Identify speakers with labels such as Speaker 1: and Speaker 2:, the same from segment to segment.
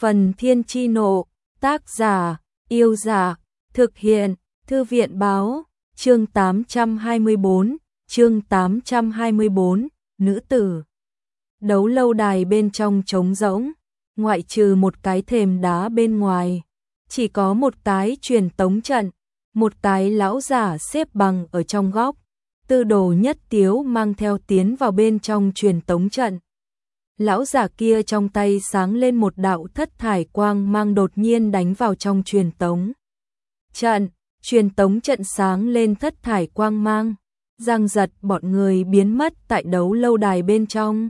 Speaker 1: Phần Thiên Chi Nộ, tác giả, Yêu Dạ, thực hiện, Thư viện Báo, chương 824, nữ tử. Đấu lâu đài bên trong trống rỗng, ngoại trừ một cái thềm đá bên ngoài, chỉ có một cái truyền tống trận, một cái lão giả xếp bằng ở trong góc, Tư Đồ Nhất Tiếu mang theo tiến vào bên trong truyền tống trận. Lão giả kia trong tay sáng lên một đạo thất thải quang mang đột nhiên đánh vào trong truyền tống trận sáng lên thất thải quang mang, Giang Giật bọn người biến mất tại đấu lâu đài bên trong.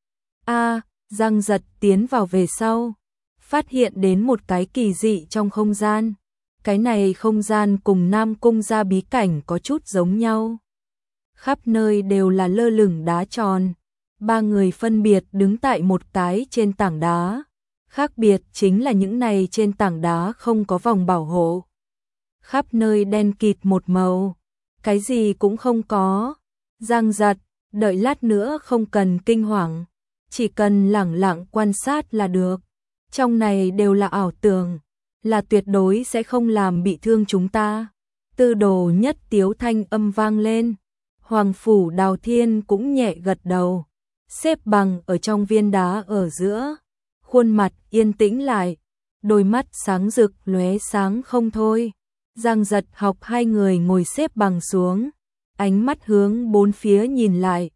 Speaker 1: Giang Giật tiến vào về sau, phát hiện đến một cái kỳ dị trong không gian. Cái này không gian cùng Nam Cung gia bí cảnh có chút giống nhau. Khắp nơi đều là lơ lửng đá tròn. Ba người phân biệt đứng tại một cái trên tảng đá. Khác biệt chính là những này trên tảng đá không có vòng bảo hộ. Khắp nơi đen kịt một màu. Cái gì cũng không có. Giang Giật, đợi lát nữa không cần kinh hoàng. Chỉ cần lẳng lặng quan sát là được. Trong này đều là ảo tưởng. Là tuyệt đối sẽ không làm bị thương chúng ta. Tư Đồ Nhất Tiếu thanh âm vang lên. Hoàng Phủ Đào Thiên cũng nhẹ gật đầu. Xếp bằng ở trong viên đá ở giữa, khuôn mặt yên tĩnh lại, đôi mắt sáng rực lóe sáng không thôi. Giang Giật học hai người ngồi xếp bằng xuống, ánh mắt hướng bốn phía nhìn lại.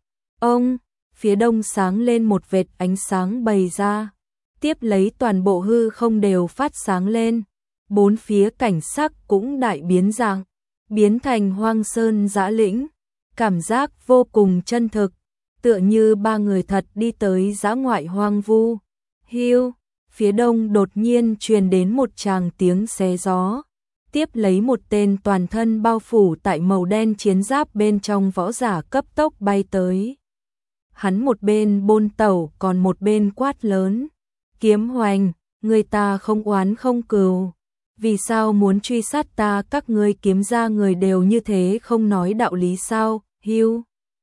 Speaker 1: Phía đông sáng lên một vệt ánh sáng bày ra, tiếp lấy toàn bộ hư không đều phát sáng lên. Bốn phía cảnh sắc cũng đại biến dạng, biến thành hoang sơn dã lĩnh, cảm giác vô cùng chân thực. Tựa như ba người thật đi tới dã ngoại hoang vu. Hiu, phía đông đột nhiên truyền đến một tràng tiếng xé gió. Tiếp lấy một tên toàn thân bao phủ tại màu đen chiến giáp bên trong võ giả cấp tốc bay tới. Hắn một bên bôn tẩu còn một bên quát lớn. Kiếm Hoành, người ta không oán không cừu. Vì sao muốn truy sát ta, các ngươi kiếm ra người đều như thế không nói đạo lý sao? Hiu.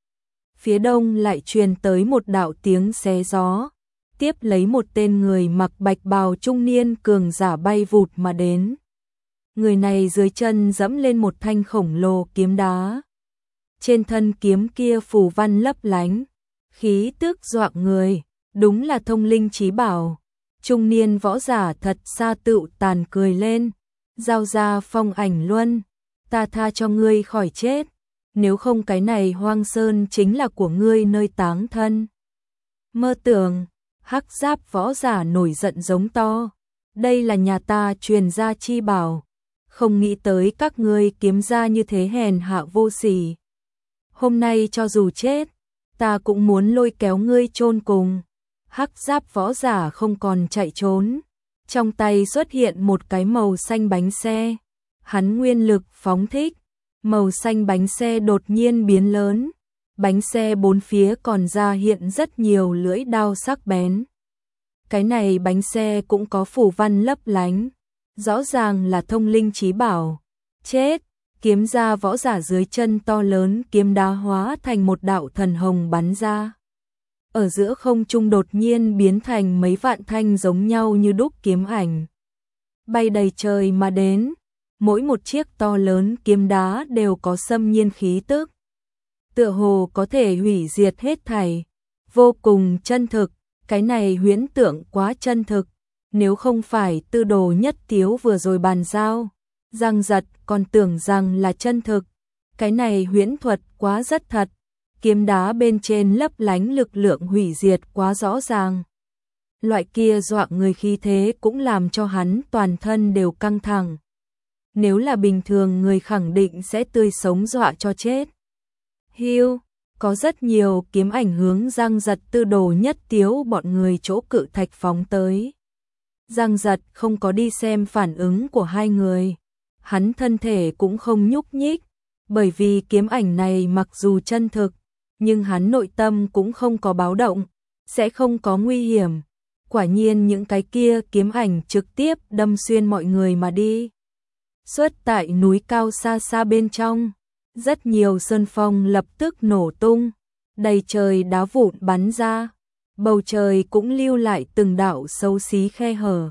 Speaker 1: Phía đông lại truyền tới một đạo tiếng xé gió, tiếp lấy một tên người mặc bạch bào trung niên cường giả bay vụt mà đến. Người này dưới chân dẫm lên một thanh khổng lồ kiếm đá. Trên thân kiếm kia phù văn lấp lánh, khí tức dọa người, đúng là thông linh chí bảo. Trung niên võ giả thật xa tựu tàn cười lên, giao ra phong ảnh luân, ta tha cho ngươi khỏi chết. Nếu không cái này hoang sơn chính là của ngươi nơi táng thân. Mơ tưởng, hắc giáp võ giả nổi giận giống to. Đây là nhà ta truyền gia chi bảo. Không nghĩ tới các ngươi kiếm ra như thế hèn hạ vô sỉ. Hôm nay cho dù chết, ta cũng muốn lôi kéo ngươi chôn cùng. Hắc giáp võ giả không còn chạy trốn. Trong tay xuất hiện một cái màu xanh bánh xe. Hắn nguyên lực phóng thích. Màu xanh bánh xe đột nhiên biến lớn, bánh xe bốn phía còn ra hiện rất nhiều lưỡi đao sắc bén. Cái này bánh xe cũng có phù văn lấp lánh, rõ ràng là thông linh chí bảo. Chết, kiếm ra võ giả dưới chân to lớn kiếm đá hóa thành một đạo thần hồng bắn ra. Ở giữa không trung đột nhiên biến thành mấy vạn thanh giống nhau như đúc kiếm ảnh. Bay đầy trời mà đến. Mỗi một chiếc to lớn kiếm đá đều có xâm nhiên khí tức. Tựa hồ có thể hủy diệt hết thảy. Vô cùng chân thực, cái này huyễn tượng quá chân thực. Nếu không phải Tư Đồ Nhất Tiếu vừa rồi bàn giao, Giang Giật còn tưởng rằng là chân thực. Cái này huyễn thuật quá rất thật. Kiếm đá bên trên lấp lánh lực lượng hủy diệt quá rõ ràng. Loại kia dọa người khí thế cũng làm cho hắn toàn thân đều căng thẳng. Nếu là bình thường người khẳng định sẽ tươi sống dọa cho chết. Hiu, có rất nhiều kiếm ảnh hướng Giang Giật Tư Đồ Nhất Tiếu bọn người chỗ cự thạch phóng tới. Giang Giật không có đi xem phản ứng của hai người. Hắn thân thể cũng không nhúc nhích, bởi vì kiếm ảnh này mặc dù chân thực, nhưng hắn nội tâm cũng không có báo động, sẽ không có nguy hiểm. Quả nhiên những cái kia kiếm ảnh trực tiếp đâm xuyên mọi người mà đi. Xuất tại núi cao xa xa bên trong, rất nhiều sơn phong lập tức nổ tung, đầy trời đá vụn bắn ra, bầu trời cũng lưu lại từng đạo xấu xí khe hở,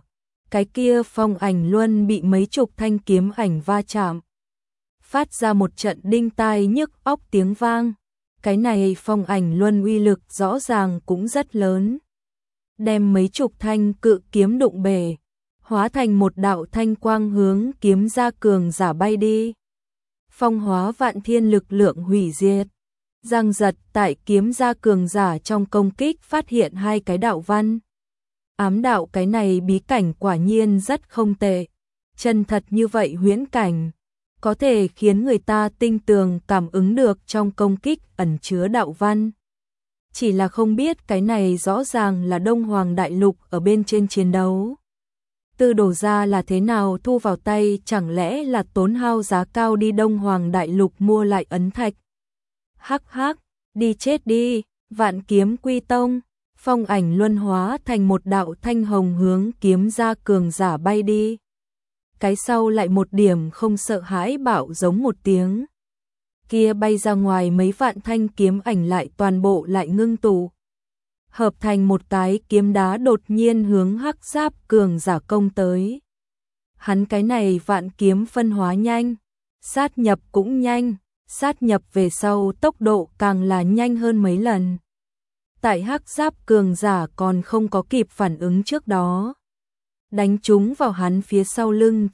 Speaker 1: cái kia phong ảnh luân bị mấy chục thanh kiếm ảnh va chạm, phát ra một trận đinh tai nhức óc tiếng vang. Cái này phong ảnh luân uy lực rõ ràng cũng rất lớn, đem mấy chục thanh cự kiếm đụng bể, hóa thành một đạo thanh quang hướng kiếm gia cường giả bay đi. Phong hóa vạn thiên lực lượng hủy diệt. Giang giật tại kiếm gia cường giả trong công kích phát hiện hai cái đạo văn. Ám đạo cái này bí cảnh quả nhiên rất không tệ. Chân thật như vậy huyễn cảnh, có thể khiến người ta tinh tường cảm ứng được trong công kích ẩn chứa đạo văn. Chỉ là không biết cái này rõ ràng là Đông Hoàng Đại Lục ở bên trên chiến đấu. Tư Đồ gia là thế nào thu vào tay, chẳng lẽ là tốn hao giá cao đi Đông Hoàng Đại Lục mua lại ấn thạch. Hắc hắc, đi chết đi, Vạn Kiếm Quy Tông. Phong ảnh luân hóa thành một đạo thanh hồng hướng kiếm gia cường giả bay đi. Cái sau lại một điểm không sợ hãi bạo giống một tiếng. Kia bay ra ngoài mấy vạn thanh kiếm ảnh lại toàn bộ lại ngưng tụ, hợp thành một cái kiếm đá đột nhiên hướng hắc giáp cường giả công tới. Hắn cái này vạn kiếm phân hóa nhanh, sát nhập cũng nhanh, sát nhập về sau tốc độ càng là nhanh hơn mấy lần. Tại hắc giáp cường giả còn không có kịp phản ứng trước đó, đánh trúng vào hắn phía sau lưng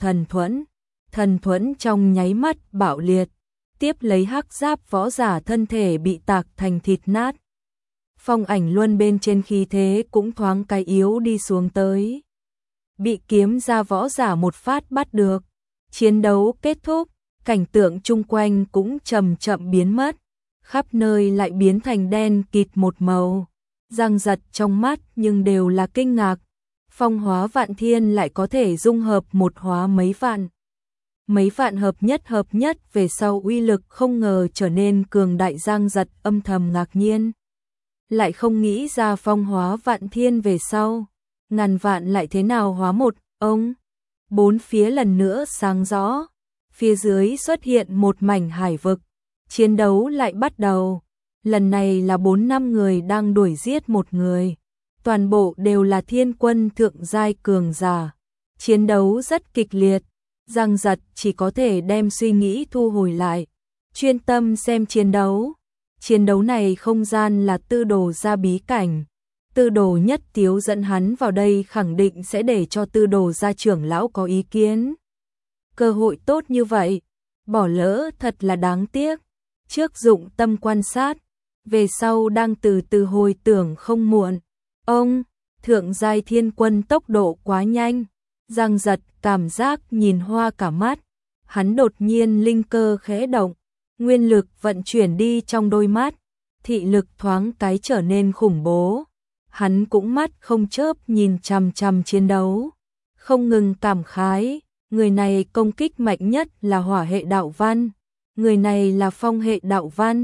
Speaker 1: thần thuẫn trong nháy mắt bạo liệt, tiếp lấy hắc giáp võ giả thân thể bị tạc thành thịt nát. Phong ảnh luân bên trên khí thế cũng thoáng cái yếu đi xuống tới. Bị kiếm ra võ giả một phát bắt được. Chiến đấu kết thúc, cảnh tượng chung quanh cũng chậm chậm biến mất, khắp nơi lại biến thành đen kịt một màu. Giang giật trong mắt nhưng đều là kinh ngạc. Phong hóa vạn thiên lại có thể dung hợp một hóa mấy vạn. Mấy vạn hợp nhất về sau uy lực không ngờ trở nên cường đại. Giang giật âm thầm ngạc nhiên. Lại không nghĩ ra phong hóa vạn thiên về sau, ngàn vạn lại thế nào hóa một ông. Bốn phía lần nữa sáng rõ, phía dưới xuất hiện một mảnh hải vực, chiến đấu lại bắt đầu. Lần này là 4-5 người đang đuổi giết một người, toàn bộ đều là thiên quân thượng giai cường giả. Chiến đấu rất kịch liệt, Giang giật chỉ có thể đem suy nghĩ thu hồi lại, chuyên tâm xem chiến đấu. Chiến đấu này không gian là Tư Đồ gia bí cảnh. Tư Đồ Nhất Tiếu dẫn hắn vào đây khẳng định sẽ để cho Tư Đồ gia trưởng lão có ý kiến. Cơ hội tốt như vậy, bỏ lỡ thật là đáng tiếc. Trước dụng tâm quan sát, về sau đang từ từ hồi tưởng không muộn. Ông, thượng giai thiên quân tốc độ quá nhanh. Giang giật cảm giác nhìn hoa cả mắt. Hắn đột nhiên linh cơ khẽ động, nguyên lực vận chuyển đi trong đôi mắt, thị lực thoáng cái trở nên khủng bố. Hắn cũng mắt không chớp nhìn chằm chằm chiến đấu, không ngừng cảm khái, người này công kích mạnh nhất là hỏa hệ đạo văn, người này là phong hệ đạo văn.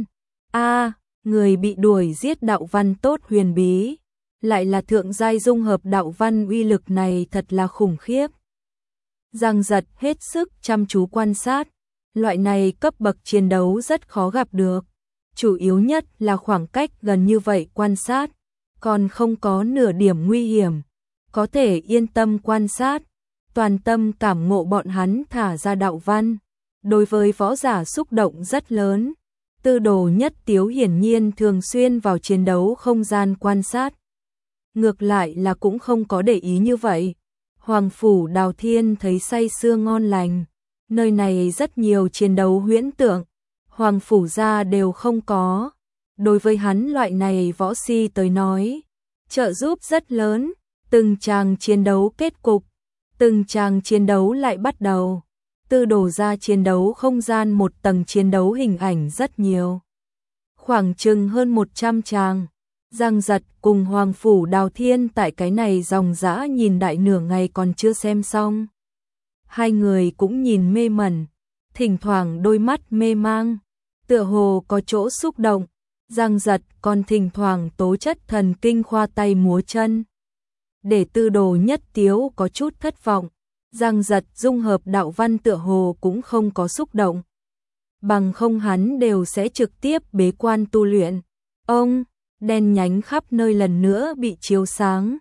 Speaker 1: Người bị đuổi giết đạo văn tốt huyền bí, lại là thượng giai dung hợp đạo văn, uy lực này thật là khủng khiếp. Giang giật hết sức chăm chú quan sát. Loại này cấp bậc chiến đấu rất khó gặp được, chủ yếu nhất là khoảng cách gần như vậy quan sát, còn không có nửa điểm nguy hiểm, có thể yên tâm quan sát, toàn tâm cảm ngộ bọn hắn thả ra đạo văn, đối với võ giả xúc động rất lớn. Tư Đồ Nhất Tiếu hiển nhiên thường xuyên vào chiến đấu không gian quan sát, ngược lại là cũng không có để ý như vậy. Hoàng phủ Đào Thiên thấy say sưa ngon lành. Nơi này rất nhiều chiến đấu huyễn tượng, Hoàng phủ gia đều không có. Đối với hắn loại này võ si tới nói, trợ giúp rất lớn. Từng tràng chiến đấu kết cục, từng tràng chiến đấu lại bắt đầu. Tư Đồ gia chiến đấu không gian một tầng chiến đấu hình ảnh rất nhiều, khoảng chừng hơn 100 tràng. Giang giật cùng Hoàng phủ Đào Thiên tại cái này dòng dã nhìn đại nửa ngày còn chưa xem xong. Hai người cũng nhìn mê mẩn, thỉnh thoảng đôi mắt mê mang, tựa hồ có chỗ xúc động. Giang giật còn thỉnh thoảng tố chất thần kinh khoa tay múa chân, để Tư Đồ Nhất Tiếu có chút thất vọng. Giang giật dung hợp đạo văn tựa hồ cũng không có xúc động, bằng không hắn đều sẽ trực tiếp bế quan tu luyện. Ông, đen nhánh khắp nơi lần nữa bị chiếu sáng,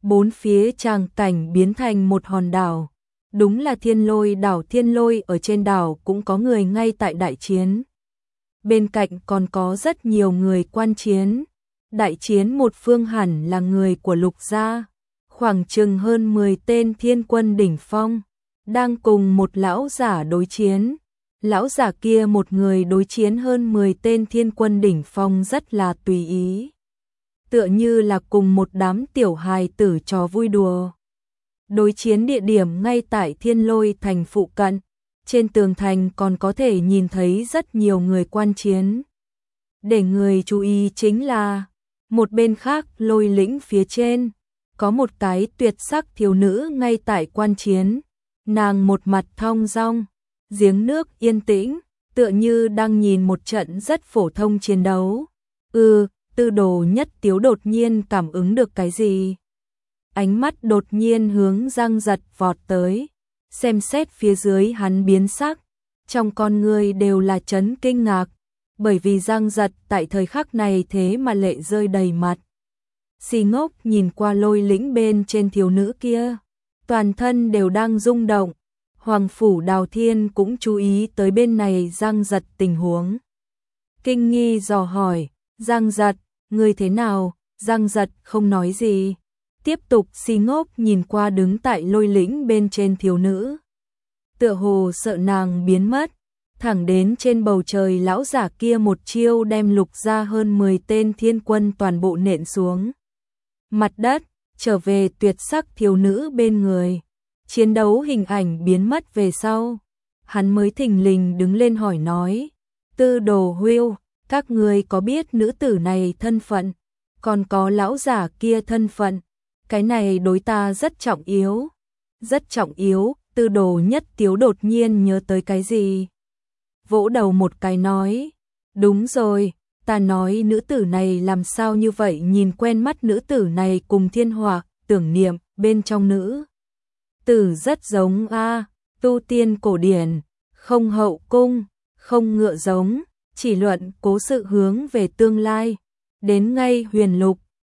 Speaker 1: bốn phía tràng cảnh biến thành một hòn đảo. Đúng là Thiên Lôi đảo. Thiên Lôi ở trên đảo cũng có người ngay tại đại chiến. Bên cạnh còn có rất nhiều người quan chiến. Đại chiến một phương hẳn là người của Lục gia, khoảng chừng hơn 10 tên thiên quân đỉnh phong, đang cùng một lão giả đối chiến. Lão giả kia một người đối chiến hơn 10 tên thiên quân đỉnh phong rất là tùy ý. Tựa như là cùng một đám tiểu hài tử trò vui đùa. Đối chiến địa điểm ngay tại Thiên Lôi thành phụ cận, trên tường thành còn có thể nhìn thấy rất nhiều người quan chiến. Để người chú ý chính là, một bên khác Lôi lĩnh phía trên, có một cái tuyệt sắc thiếu nữ ngay tại quan chiến. Nàng một mặt thong dong, giếng nước yên tĩnh, tựa như đang nhìn một trận rất phổ thông chiến đấu. Tư Đồ Nhất Tiếu đột nhiên cảm ứng được cái gì. Ánh mắt đột nhiên hướng Giang Giật vọt tới, xem xét phía dưới hắn biến sắc, trong con người đều là chấn kinh ngạc, bởi vì Giang Giật tại thời khắc này thế mà lệ rơi đầy mặt. Si ngốc nhìn qua Lôi lĩnh bên trên thiếu nữ kia, toàn thân đều đang rung động. Hoàng phủ Đào Thiên cũng chú ý tới bên này Giang Giật tình huống. Kinh nghi dò hỏi, Giang Giật, ngươi thế nào? Giang Giật không nói gì. Tiếp tục si ngốc nhìn qua đứng tại Lôi lĩnh bên trên thiếu nữ. Tựa hồ sợ nàng biến mất, thẳng đến trên bầu trời lão giả kia một chiêu đem Lục ra hơn 10 tên thiên quân toàn bộ nện xuống. Mặt đất, trở về tuyệt sắc thiếu nữ bên người. Chiến đấu hình ảnh biến mất về sau, hắn mới thình lình đứng lên hỏi nói, Tư Đồ Hưu, các ngươi có biết nữ tử này thân phận, còn có lão giả kia thân phận, cái này đối ta rất trọng yếu. Rất trọng yếu. Tư Đồ Nhất Tiếu đột nhiên nhớ tới cái gì, vỗ đầu một cái nói, đúng rồi, ta nói nữ tử này làm sao như vậy, nhìn quen mắt. Nữ tử này cùng Thiên Hỏa Tưởng Niệm bên trong nữ tử rất giống a. Tu tiên cổ điển, không hậu cung, không ngựa giống, chỉ luận cố sự hướng về tương lai. Đến ngay Huyền Lục,